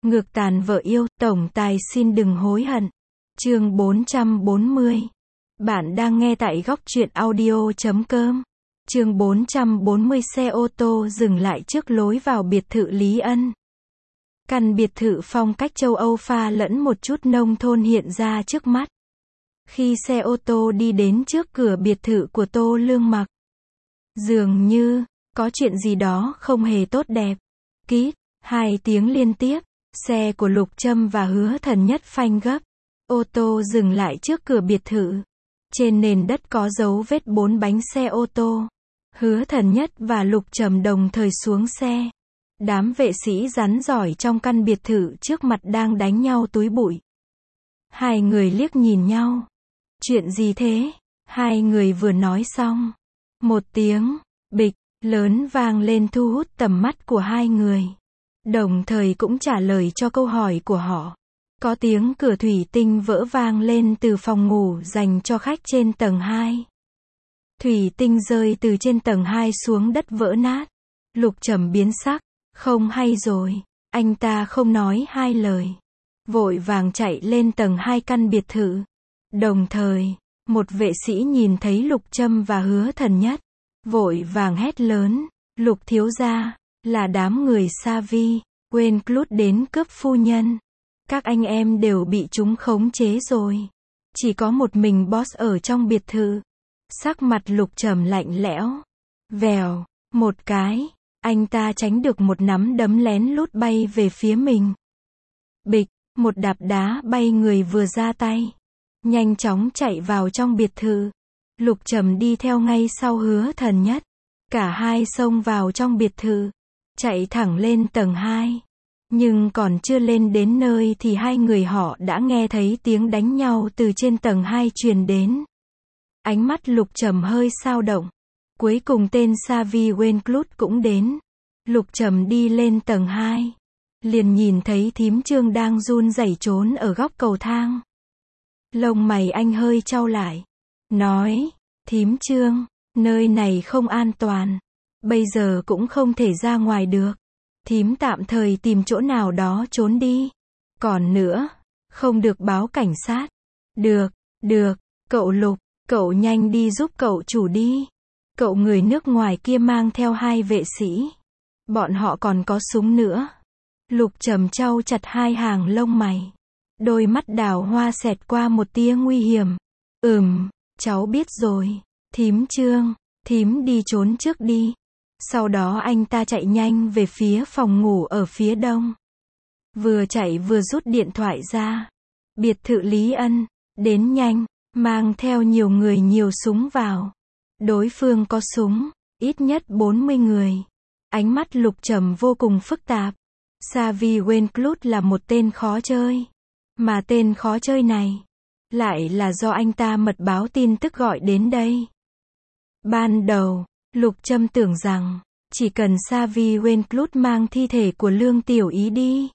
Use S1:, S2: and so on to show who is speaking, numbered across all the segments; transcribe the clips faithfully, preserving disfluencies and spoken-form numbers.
S1: Ngược tàn vợ yêu, tổng tài xin đừng hối hận. Chương bốn trăm bốn mươi. Bạn đang nghe tại góc truyện audio chấm com. Chương bốn trăm bốn mươi. Xe ô tô dừng lại trước lối vào biệt thự Lý Ân. Căn biệt thự phong cách châu Âu pha lẫn một chút nông thôn hiện ra trước mắt. Khi xe ô tô đi đến trước cửa biệt thự của Tô Lương Mặc, dường như có chuyện gì đó không hề tốt đẹp. Kít, hai tiếng liên tiếp, xe của Lục Trâm và Hứa Thần Nhất phanh gấp. Ô tô dừng lại trước cửa biệt thự. Trên nền đất có dấu vết bốn bánh xe ô tô. Hứa Thần Nhất và Lục Trầm đồng thời xuống xe. Đám vệ sĩ rắn giỏi trong căn biệt thự trước mặt đang đánh nhau túi bụi. Hai người liếc nhìn nhau. Chuyện gì thế? Hai người vừa nói xong, một tiếng bịch lớn vang lên thu hút tầm mắt của hai người, đồng thời cũng trả lời cho câu hỏi của họ. Có tiếng cửa thủy tinh vỡ vang lên từ phòng ngủ dành cho khách trên tầng hai. Thủy tinh rơi từ trên tầng hai xuống đất vỡ nát. Lục Trầm biến sắc, không hay rồi. Anh ta không nói hai lời, vội vàng chạy lên tầng hai căn biệt thự. Đồng thời, một vệ sĩ nhìn thấy Lục Trâm và Hứa Thần Nhất, vội vàng hét lớn, Lục thiếu gia, là đám người Sa Vi, quên clut đến cướp phu nhân. Các anh em đều bị chúng khống chế rồi. Chỉ có một mình boss ở trong biệt thự. Sắc mặt Lục Trầm lạnh lẽo. Vèo, một cái, anh ta tránh được một nắm đấm lén lút bay về phía mình. Bịch, một đạp đá bay người vừa ra tay, nhanh chóng chạy vào trong biệt thự. Lục Trầm đi theo ngay sau Hứa Thần Nhất. Cả hai xông vào trong biệt thự, chạy thẳng lên tầng hai. Nhưng còn chưa lên đến nơi thì hai người họ đã nghe thấy tiếng đánh nhau từ trên tầng hai truyền đến. Ánh mắt Lục Trầm hơi dao động. Cuối cùng tên Savi Wenclut cũng đến. Lục Trầm đi lên tầng hai, liền nhìn thấy thím Trương đang run rẩy trốn ở góc cầu thang. Lông mày anh hơi chau lại, nói, thím Trương, nơi này không an toàn, bây giờ cũng không thể ra ngoài được. Thím tạm thời tìm chỗ nào đó trốn đi. Còn nữa, không được báo cảnh sát. Được, được, cậu Lục, cậu nhanh đi giúp cậu chủ đi. Cậu người nước ngoài kia mang theo hai vệ sĩ. Bọn họ còn có súng nữa. Lục Trầm chau chặt hai hàng lông mày. Đôi mắt đào hoa xẹt qua một tia nguy hiểm. Ừm, cháu biết rồi. Thím Trương, thím đi trốn trước đi. Sau đó anh ta chạy nhanh về phía phòng ngủ ở phía đông. Vừa chạy vừa rút điện thoại ra. Biệt thự Lý Ân, đến nhanh, mang theo nhiều người nhiều súng vào. Đối phương có súng, ít nhất bốn mươi người. Ánh mắt Lục Trầm vô cùng phức tạp. Savi Wenclut là một tên khó chơi. Mà tên khó chơi này, lại là do anh ta mật báo tin tức gọi đến đây. Ban đầu, Lục Trâm tưởng rằng, chỉ cần Savi Wenclut mang thi thể của Lương Tiểu Ý đi,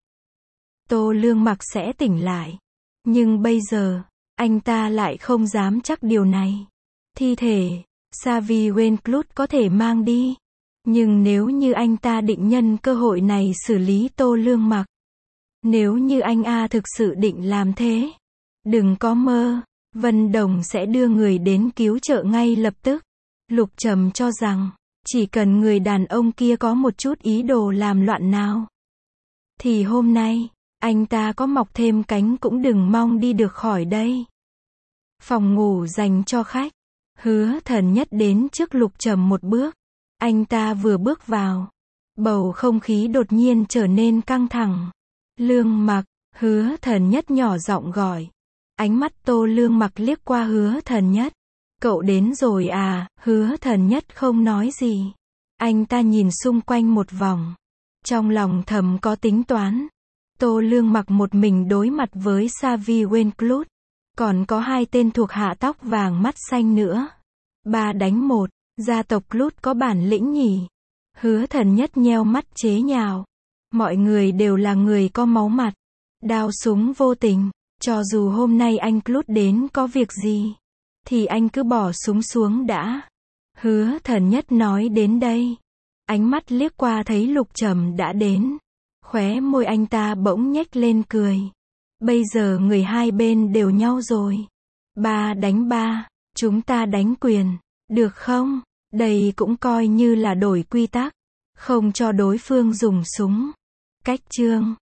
S1: Tô Lương Mặc sẽ tỉnh lại. Nhưng bây giờ, anh ta lại không dám chắc điều này. Thi thể, Savi Wenclut có thể mang đi. Nhưng nếu như anh ta định nhân cơ hội này xử lý Tô Lương Mặc, nếu như anh A thực sự định làm thế, đừng có mơ, Vân Đồng sẽ đưa người đến cứu trợ ngay lập tức. Lục Trầm cho rằng, chỉ cần người đàn ông kia có một chút ý đồ làm loạn nào, thì hôm nay, anh ta có mọc thêm cánh cũng đừng mong đi được khỏi đây. Phòng ngủ dành cho khách. Hứa Thần Nhất đến trước Lục Trầm một bước. Anh ta vừa bước vào, bầu không khí đột nhiên trở nên căng thẳng. Lương Mặc, Hứa Thần Nhất nhỏ giọng gọi. Ánh mắt Tô Lương Mặc liếc qua Hứa Thần Nhất. Cậu đến rồi à? Hứa Thần Nhất không nói gì. Anh ta nhìn xung quanh một vòng, trong lòng thầm có tính toán. Tô Lương Mặc một mình đối mặt với Savi Wenclut, còn có hai tên thuộc hạ tóc vàng mắt xanh nữa. Ba đánh một, gia tộc Clut có bản lĩnh nhỉ? Hứa Thần Nhất nheo mắt chế nhạo. Mọi người đều là người có máu mặt, đao súng vô tình. Cho dù hôm nay anh Clut đến có việc gì, thì anh cứ bỏ súng xuống đã. Hứa Thần Nhất nói đến đây, ánh mắt liếc qua thấy Lục Trầm đã đến. Khóe môi anh ta bỗng nhếch lên cười. Bây giờ người hai bên đều nhau rồi. Ba đánh ba, chúng ta đánh quyền, được không? Đây cũng coi như là đổi quy tắc, không cho đối phương dùng súng. Cách chương